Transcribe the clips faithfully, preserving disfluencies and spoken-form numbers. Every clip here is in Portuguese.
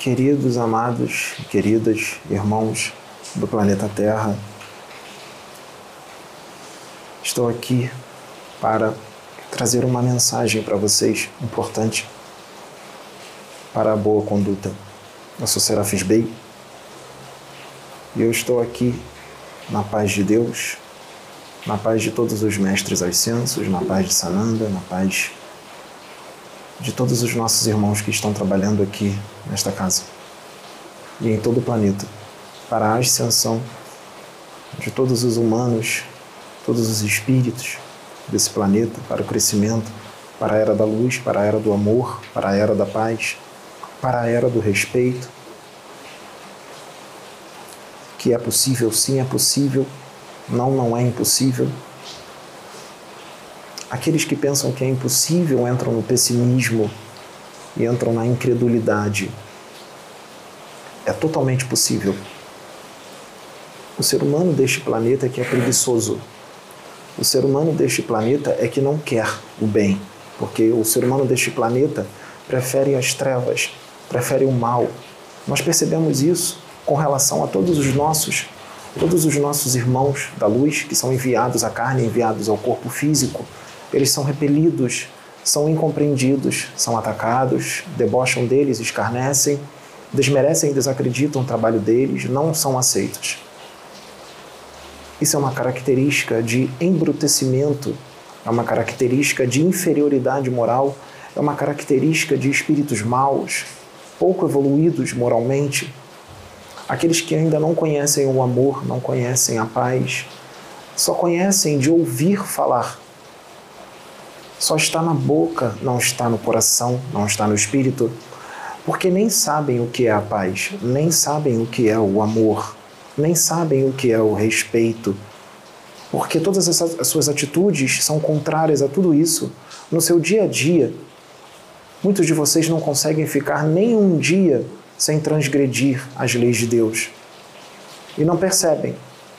Queridos, amados, queridas, irmãos do planeta Terra, estou aqui para trazer uma mensagem para vocês importante para a boa conduta. Eu sou Serafis Bey e eu estou aqui na paz de Deus, na paz de todos os mestres ascensos, na paz de Sananda, na paz de todos os nossos irmãos que estão trabalhando aqui nesta casa e em todo o planeta para a ascensão de todos os humanos, todos os espíritos desse planeta, para o crescimento, para a era da luz, para a era do amor, para a era da paz, para a era do respeito. Que é possível, sim, é possível, não, não é impossível. Aqueles que pensam que é impossível entram no pessimismo e entram na incredulidade. É totalmente possível. O ser humano deste planeta é que é preguiçoso. O ser humano deste planeta é que não quer o bem, porque o ser humano deste planeta prefere as trevas, prefere o mal. Nós percebemos isso com relação a todos os nossos, todos os nossos irmãos da luz que são enviados à carne, enviados ao corpo físico. Eles são repelidos, são incompreendidos, são atacados, debocham deles, escarnecem, desmerecem e desacreditam o trabalho deles, não são aceitos. Isso é uma característica de embrutecimento, é uma característica de inferioridade moral, é uma característica de espíritos maus, pouco evoluídos moralmente. Aqueles que ainda não conhecem o amor, não conhecem a paz, só conhecem de ouvir falar. Só está na boca, não está no coração, não está no espírito, porque nem sabem o que é a paz, nem sabem o que é o amor, nem sabem o que é o respeito, porque todas essas, as suas atitudes são contrárias a tudo isso. No seu dia a dia, muitos de vocês não conseguem ficar nem um dia sem transgredir as leis de Deus e não percebem.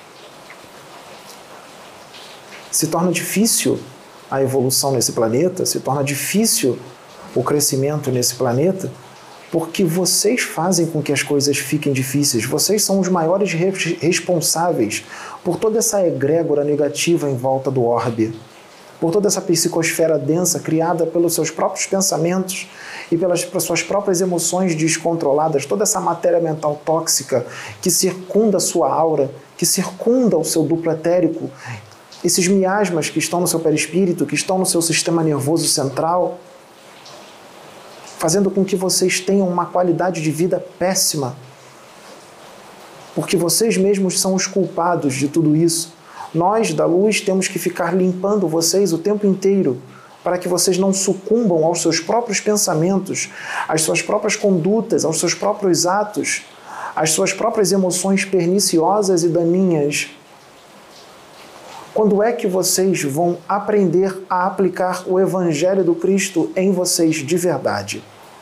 Se torna difícil a evolução nesse planeta, se torna difícil o crescimento nesse planeta, porque vocês fazem com que as coisas fiquem difíceis. Vocês são os maiores responsáveis por toda essa egrégora negativa em volta do orbe, por toda essa psicosfera densa criada pelos seus próprios pensamentos e pelas, pelas suas próprias emoções descontroladas, toda essa matéria mental tóxica que circunda a sua aura, que circunda o seu duplo etérico, esses miasmas que estão no seu perispírito, que estão no seu sistema nervoso central, fazendo com que vocês tenham uma qualidade de vida péssima, porque vocês mesmos são os culpados de tudo isso. Nós, da luz, temos que ficar limpando vocês o tempo inteiro, para que vocês não sucumbam aos seus próprios pensamentos, às suas próprias condutas, aos seus próprios atos, às suas próprias emoções perniciosas e daninhas. Quando é que vocês vão aprender a aplicar o Evangelho do Cristo em vocês de verdade?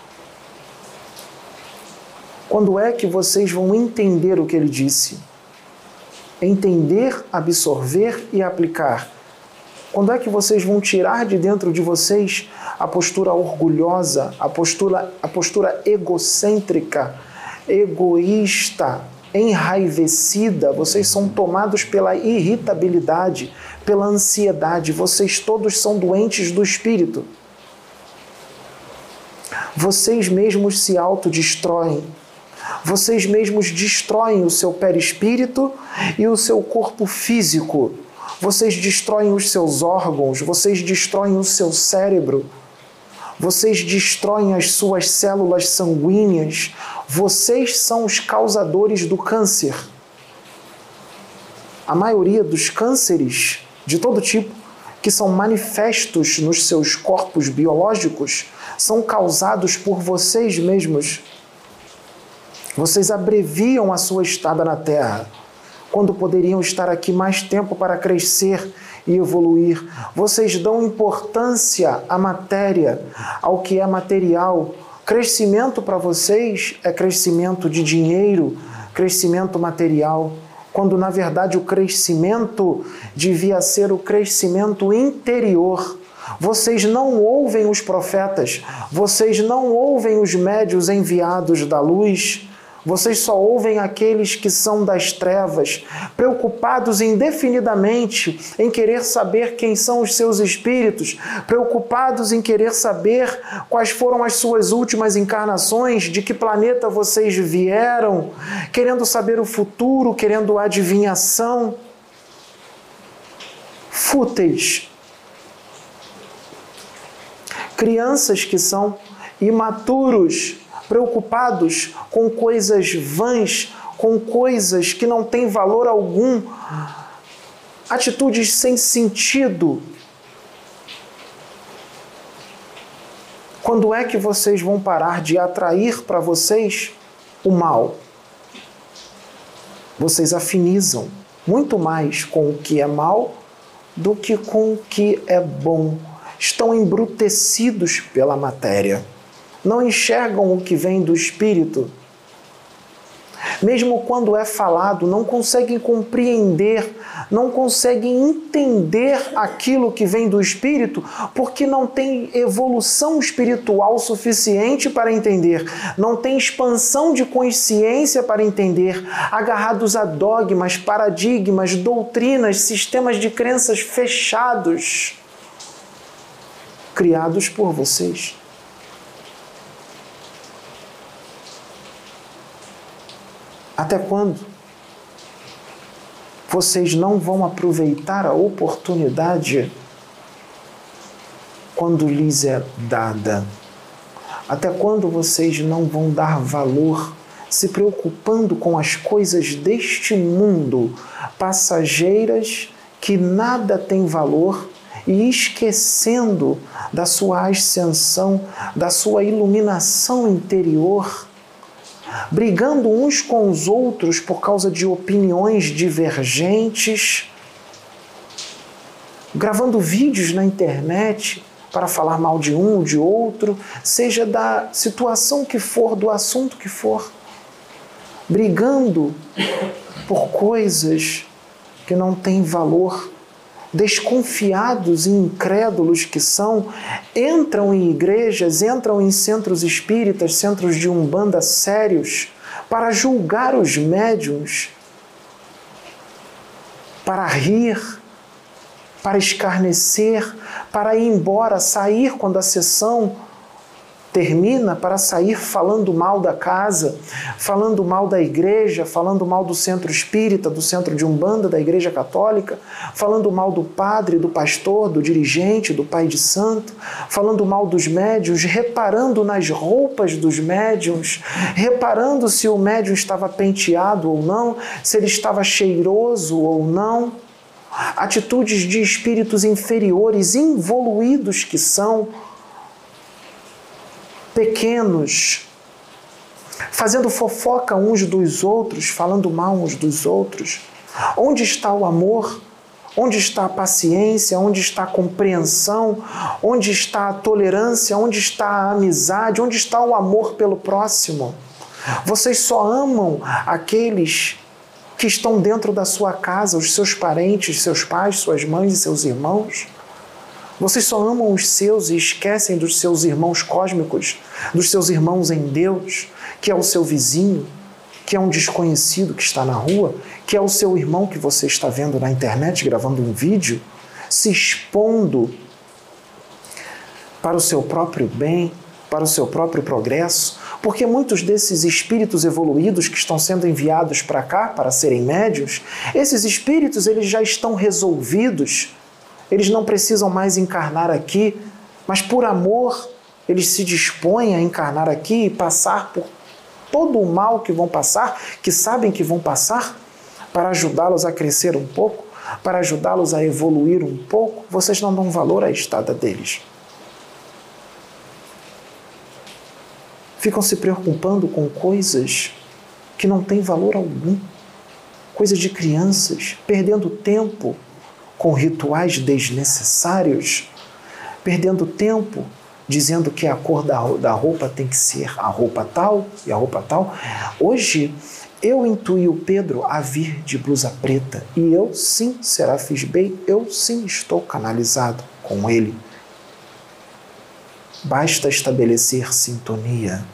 Quando é que vocês vão entender o que ele disse? Entender, absorver e aplicar. Quando é que vocês vão tirar de dentro de vocês a postura orgulhosa, a postura, a postura egocêntrica, egoísta, enraivecida? Vocês são tomados pela irritabilidade, pela ansiedade. Vocês todos são doentes do espírito. Vocês mesmos se autodestroem. Vocês mesmos destroem o seu perispírito e o seu corpo físico. Vocês destroem os seus órgãos, vocês destroem o seu cérebro. Vocês destroem as suas células sanguíneas. Vocês são os causadores do câncer. A maioria dos cânceres de todo tipo, que são manifestos nos seus corpos biológicos, são causados por vocês mesmos. Vocês abreviam a sua estada na Terra, quando poderiam estar aqui mais tempo para crescer e evoluir. Vocês dão importância à matéria, ao que é material. Crescimento para vocês é crescimento de dinheiro, crescimento material, quando na verdade o crescimento devia ser o crescimento interior, Vocês não ouvem os profetas, vocês não ouvem os médiuns enviados da luz, vocês só ouvem aqueles que são das trevas, preocupados indefinidamente em querer saber quem são os seus espíritos, preocupados em querer saber quais foram as suas últimas encarnações, de que planeta vocês vieram, querendo saber o futuro, querendo adivinhação. Fúteis. Crianças que são imaturos, preocupados com coisas vãs, com coisas que não têm valor algum, atitudes sem sentido. Quando é que vocês vão parar de atrair para vocês o mal? Vocês afinizam muito mais com o que é mal do que com o que é bom. Estão embrutecidos pela matéria. Não enxergam o que vem do Espírito. Mesmo quando é falado, não conseguem compreender, não conseguem entender aquilo que vem do Espírito, porque não tem evolução espiritual suficiente para entender, não tem expansão de consciência para entender, agarrados a dogmas, paradigmas, doutrinas, sistemas de crenças fechados, criados por vocês. Até quando vocês não vão aproveitar a oportunidade quando lhes é dada? Até quando vocês não vão dar valor, se preocupando com as coisas deste mundo, passageiras, que nada tem valor, e esquecendo da sua ascensão, da sua iluminação interior, brigando uns com os outros por causa de opiniões divergentes, gravando vídeos na internet para falar mal de um ou de outro, seja da situação que for, do assunto que for, brigando por coisas que não têm valor, desconfiados e incrédulos que são, entram em igrejas, entram em centros espíritas, centros de umbanda sérios, para julgar os médiuns, para rir, para escarnecer, para ir embora, sair quando a sessão termina, para sair falando mal da casa, falando mal da igreja, falando mal do centro espírita, do centro de umbanda, da igreja católica, falando mal do padre, do pastor, do dirigente, do pai de santo, falando mal dos médiuns, reparando nas roupas dos médiuns, reparando se o médium estava penteado ou não, se ele estava cheiroso ou não. Atitudes de espíritos inferiores, involuídos que são, pequenos, fazendo fofoca uns dos outros, falando mal uns dos outros. Onde está o amor? Onde está a paciência? Onde está a compreensão? Onde está a tolerância? Onde está a amizade? Onde está o amor pelo próximo? Vocês só amam aqueles que estão dentro da sua casa, os seus parentes, seus pais, suas mães e seus irmãos. Vocês só amam os seus e esquecem dos seus irmãos cósmicos, dos seus irmãos em Deus, que é o seu vizinho, que é um desconhecido que está na rua, que é o seu irmão que você está vendo na internet, gravando um vídeo, se expondo para o seu próprio bem, para o seu próprio progresso, porque muitos desses espíritos evoluídos que estão sendo enviados para cá, para serem médiuns, esses espíritos eles já estão resolvidos. Eles não precisam mais encarnar aqui, mas por amor eles se dispõem a encarnar aqui e passar por todo o mal que vão passar, que sabem que vão passar, para ajudá-los a crescer um pouco, para ajudá-los a evoluir um pouco. Vocês não dão valor à estada deles. Ficam se preocupando com coisas que não têm valor algum, coisas de crianças, perdendo tempo com rituais desnecessários, perdendo tempo dizendo que a cor da, da roupa tem que ser a roupa tal e a roupa tal. Hoje, eu intuí o Pedro a vir de blusa preta e eu sim, Serafis Bey, eu sim estou canalizado com ele. Basta estabelecer sintonia.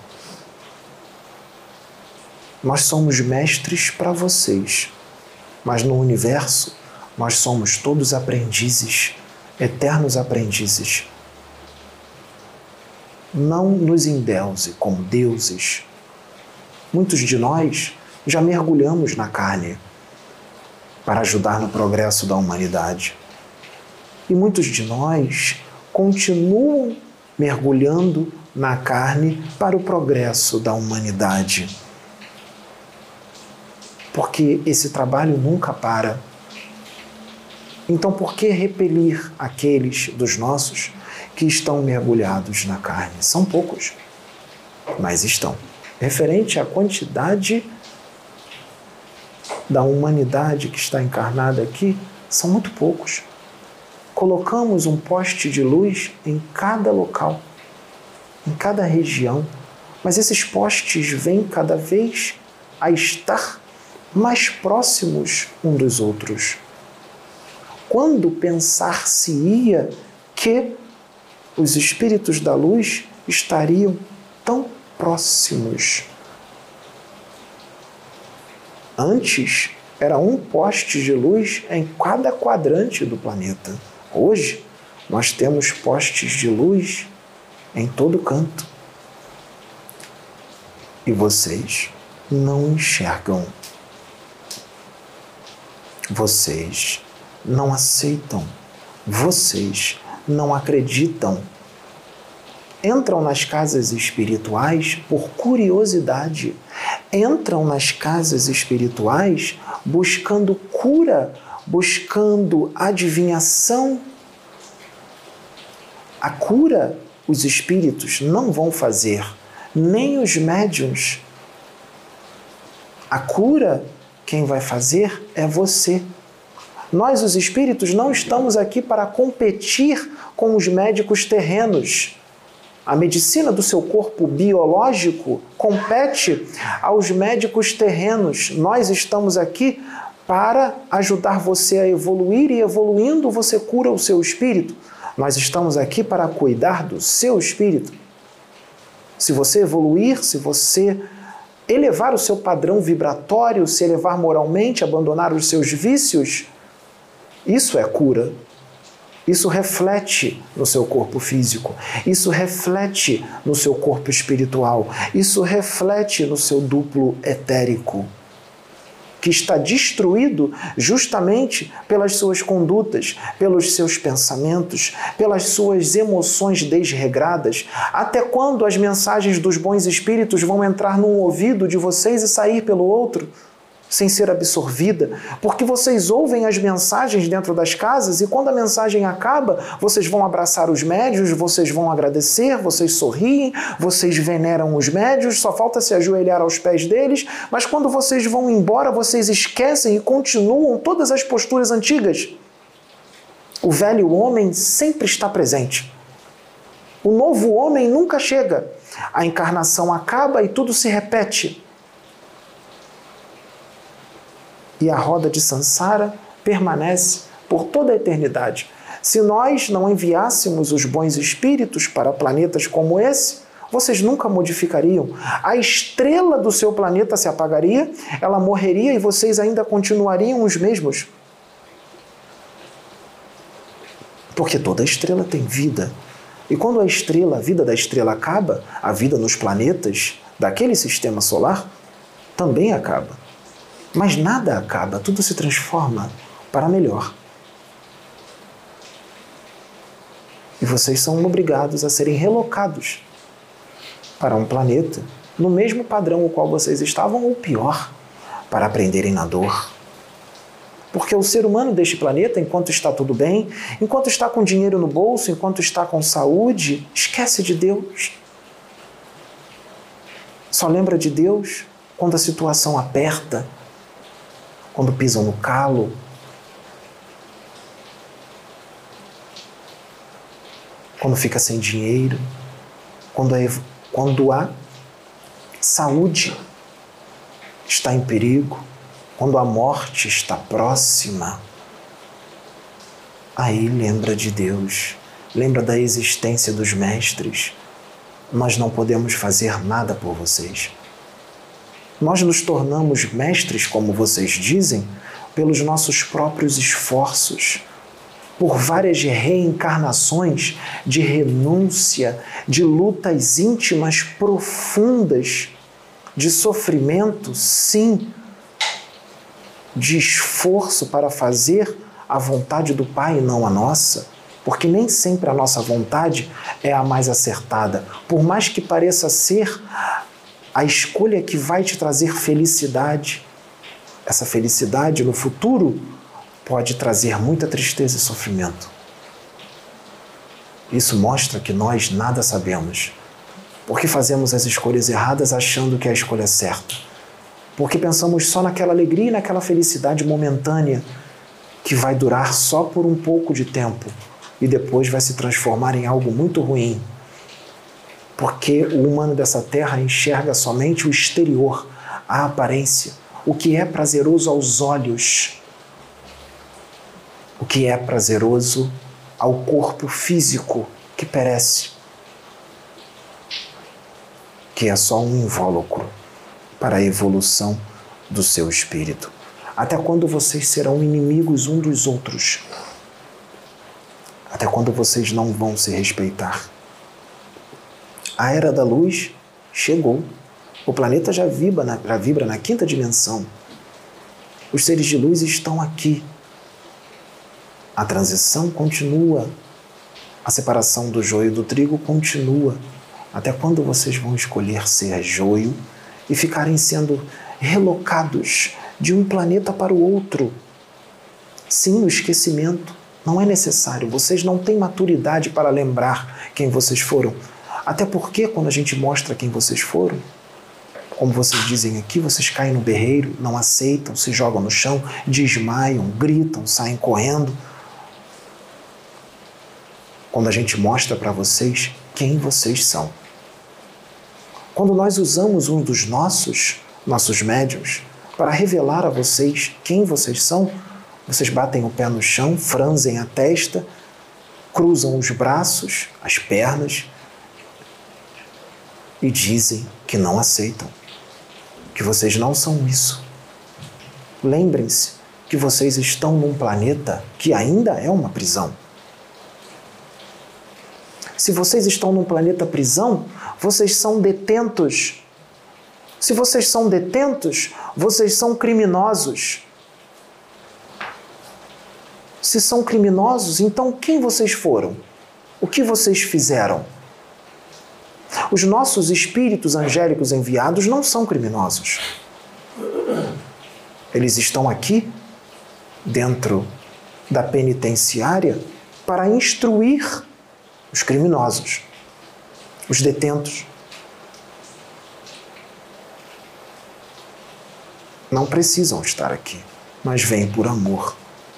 Nós somos mestres para vocês, mas no universo nós somos todos aprendizes, eternos aprendizes. Não nos endeuse como deuses. Muitos de nós já mergulhamos na carne para ajudar no progresso da humanidade. E muitos de nós continuam mergulhando na carne para o progresso da humanidade. Porque esse trabalho nunca para. Então, por que repelir aqueles dos nossos que estão mergulhados na carne? São poucos, mas estão. Referente à quantidade da humanidade que está encarnada aqui, são muito poucos. Colocamos um poste de luz em cada local, em cada região, mas esses postes vêm cada vez a estar mais próximos um dos outros. Quando pensar-se-ia que os espíritos da luz estariam tão próximos? Antes, era um poste de luz em cada quadrante do planeta. Hoje, nós temos postes de luz em todo canto. E vocês não enxergam. Vocês não aceitam. Vocês não acreditam. Entram nas casas espirituais por curiosidade. Entram nas casas espirituais buscando cura, buscando adivinhação. A cura os espíritos não vão fazer, nem os médiuns. A cura, quem vai fazer é você. Nós, os espíritos, não estamos aqui para competir com os médicos terrenos. A medicina do seu corpo biológico compete aos médicos terrenos. Nós estamos aqui para ajudar você a evoluir e, evoluindo, você cura o seu espírito. Nós estamos aqui para cuidar do seu espírito. Se você evoluir, se você elevar o seu padrão vibratório, se elevar moralmente, abandonar os seus vícios, isso é cura. Isso reflete no seu corpo físico, isso reflete no seu corpo espiritual, isso reflete no seu duplo etérico, que está destruído justamente pelas suas condutas, pelos seus pensamentos, pelas suas emoções desregradas. Até quando as mensagens dos bons espíritos vão entrar num ouvido de vocês e sair pelo outro, sem ser absorvida? Porque vocês ouvem as mensagens dentro das casas e quando a mensagem acaba, vocês vão abraçar os médiuns, vocês vão agradecer, vocês sorriem, vocês veneram os médiuns, só falta se ajoelhar aos pés deles, mas quando vocês vão embora, vocês esquecem e continuam todas as posturas antigas. O velho homem sempre está presente. O novo homem nunca chega. A encarnação acaba e tudo se repete. E a roda de Sansara permanece por toda a eternidade. Se nós não enviássemos os bons espíritos para planetas como esse, vocês nunca modificariam. A estrela do seu planeta se apagaria, ela morreria e vocês ainda continuariam os mesmos. Porque toda estrela tem vida. E quando a estrela, a vida da estrela acaba, a vida nos planetas daquele sistema solar também acaba. Mas nada acaba, tudo se transforma para melhor. E vocês são obrigados a serem relocados para um planeta no mesmo padrão o qual vocês estavam, ou pior, para aprenderem na dor. Porque o ser humano deste planeta, enquanto está tudo bem, enquanto está com dinheiro no bolso, enquanto está com saúde, esquece de Deus. Só lembra de Deus quando a situação aperta, quando pisam no calo, quando fica sem dinheiro, quando a, quando a saúde está em perigo, quando a morte está próxima. Aí lembra de Deus, lembra da existência dos mestres. Nós não podemos fazer nada por vocês. Nós nos tornamos mestres, como vocês dizem, pelos nossos próprios esforços, por várias reencarnações de renúncia, de lutas íntimas profundas, de sofrimento, sim, de esforço para fazer a vontade do Pai e não a nossa, porque nem sempre a nossa vontade é a mais acertada, por mais que pareça ser a escolha que vai te trazer felicidade. Essa felicidade no futuro pode trazer muita tristeza e sofrimento. Isso mostra que nós nada sabemos, porque fazemos as escolhas erradas achando que é a escolha certa, porque pensamos só naquela alegria e naquela felicidade momentânea que vai durar só por um pouco de tempo e depois vai se transformar em algo muito ruim, porque o humano dessa terra enxerga somente o exterior, a aparência, o que é prazeroso aos olhos, o que é prazeroso ao corpo físico que perece, que é só um invólucro para a evolução do seu espírito. Até quando vocês serão inimigos um dos outros? Até quando vocês não vão se respeitar? A Era da Luz chegou. O planeta já vibra na, já vibra na quinta dimensão. Os seres de luz estão aqui. A transição continua. A separação do joio do trigo continua. Até quando vocês vão escolher ser joio e ficarem sendo relocados de um planeta para o outro? Sim, o esquecimento não é necessário. Vocês não têm maturidade para lembrar quem vocês foram. Até porque, quando a gente mostra quem vocês foram, como vocês dizem aqui, vocês caem no berreiro, não aceitam, se jogam no chão, desmaiam, gritam, saem correndo. Quando a gente mostra para vocês quem vocês são. Quando nós usamos um dos nossos, nossos médiuns, para revelar a vocês quem vocês são, vocês batem o pé no chão, franzem a testa, cruzam os braços, as pernas e dizem que não aceitam, que vocês não são isso. Lembrem-se que vocês estão num planeta que ainda é uma prisão. Se vocês estão num planeta prisão, vocês são detentos. Se vocês são detentos, vocês são criminosos. Se são criminosos, então quem vocês foram? O que vocês fizeram? Os nossos espíritos angélicos enviados não são criminosos. Eles estão aqui, dentro da penitenciária, para instruir os criminosos, os detentos. Não precisam estar aqui, mas vêm por amor.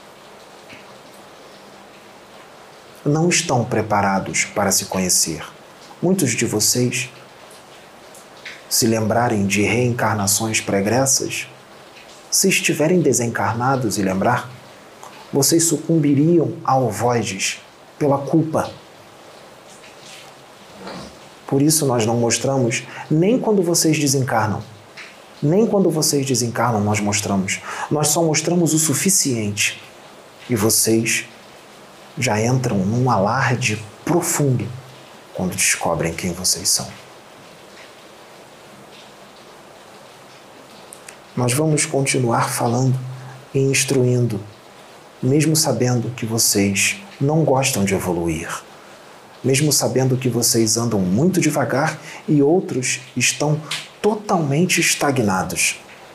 Não estão preparados para se conhecer. Muitos de vocês, se lembrarem de reencarnações pregressas, se estiverem desencarnados e lembrar, vocês sucumbiriam a ovoides pela culpa. Por isso nós não mostramos, nem quando vocês desencarnam, nem quando vocês desencarnam nós mostramos. Nós só mostramos o suficiente. E vocês já entram num alarde profundo quando descobrem quem vocês são. Nós vamos continuar falando e instruindo, mesmo sabendo que vocês não gostam de evoluir, mesmo sabendo que vocês andam muito devagar e outros estão totalmente estagnados.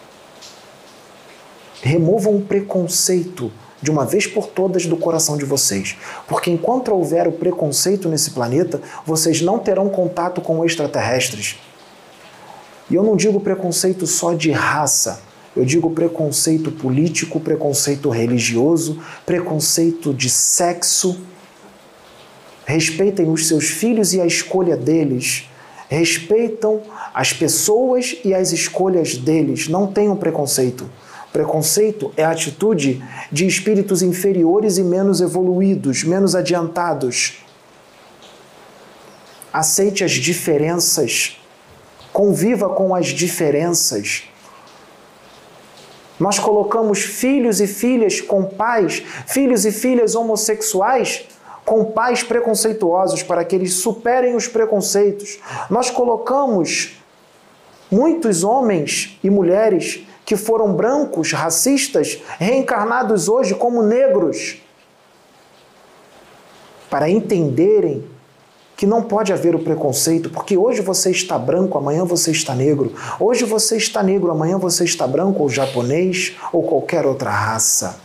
Removam o preconceito de uma vez por todas do coração de vocês, porque enquanto houver o preconceito nesse planeta, vocês não terão contato com extraterrestres. E eu não digo preconceito só de raça, eu digo preconceito político, preconceito religioso, preconceito de sexo. Respeitem os seus filhos e a escolha deles. Respeitam as pessoas e as escolhas deles. Não tenham preconceito. Preconceito é a atitude de espíritos inferiores e menos evoluídos, menos adiantados. aceite as diferenças, conviva com as diferenças. Nós colocamos filhos e filhas com pais, filhos e filhas homossexuais com pais preconceituosos para que eles superem os preconceitos. Nós colocamos muitos homens e mulheres que foram brancos, racistas, reencarnados hoje como negros, para entenderem que não pode haver o preconceito, porque hoje você está branco, amanhã você está negro. Hoje você está negro, amanhã você está branco, ou japonês, ou qualquer outra raça.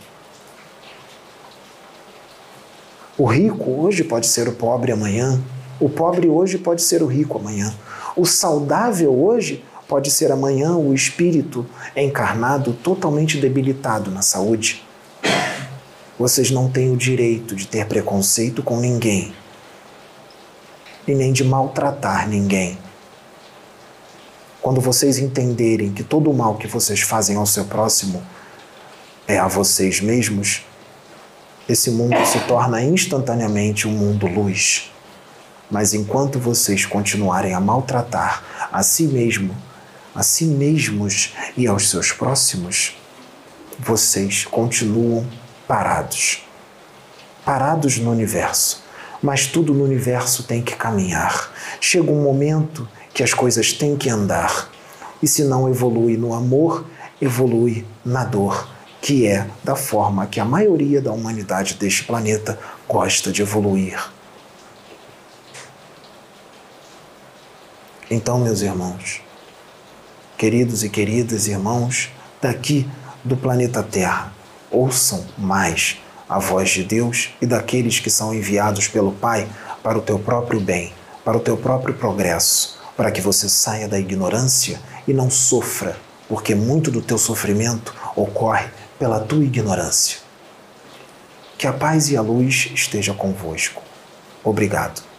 O rico hoje pode ser o pobre amanhã. O pobre hoje pode ser o rico amanhã. O saudável hoje pode ser amanhã o espírito encarnado totalmente debilitado na saúde. Vocês não têm o direito de ter preconceito com ninguém e nem de maltratar ninguém. Quando vocês entenderem que todo o mal que vocês fazem ao seu próximo é a vocês mesmos, esse mundo se torna instantaneamente um mundo luz. Mas enquanto vocês continuarem a maltratar a si mesmo, a si mesmos e aos seus próximos, vocês continuam parados. Parados no universo. Mas tudo no universo tem que caminhar. Chega um momento que as coisas têm que andar. E se não evolui no amor, evolui na dor, que é da forma que a maioria da humanidade deste planeta gosta de evoluir. Então, meus irmãos, queridos e queridas irmãos daqui do planeta Terra, ouçam mais a voz de Deus e daqueles que são enviados pelo Pai para o teu próprio bem, para o teu próprio progresso, para que você saia da ignorância e não sofra, porque muito do teu sofrimento ocorre pela tua ignorância. Que a paz e a luz esteja convosco. Obrigado.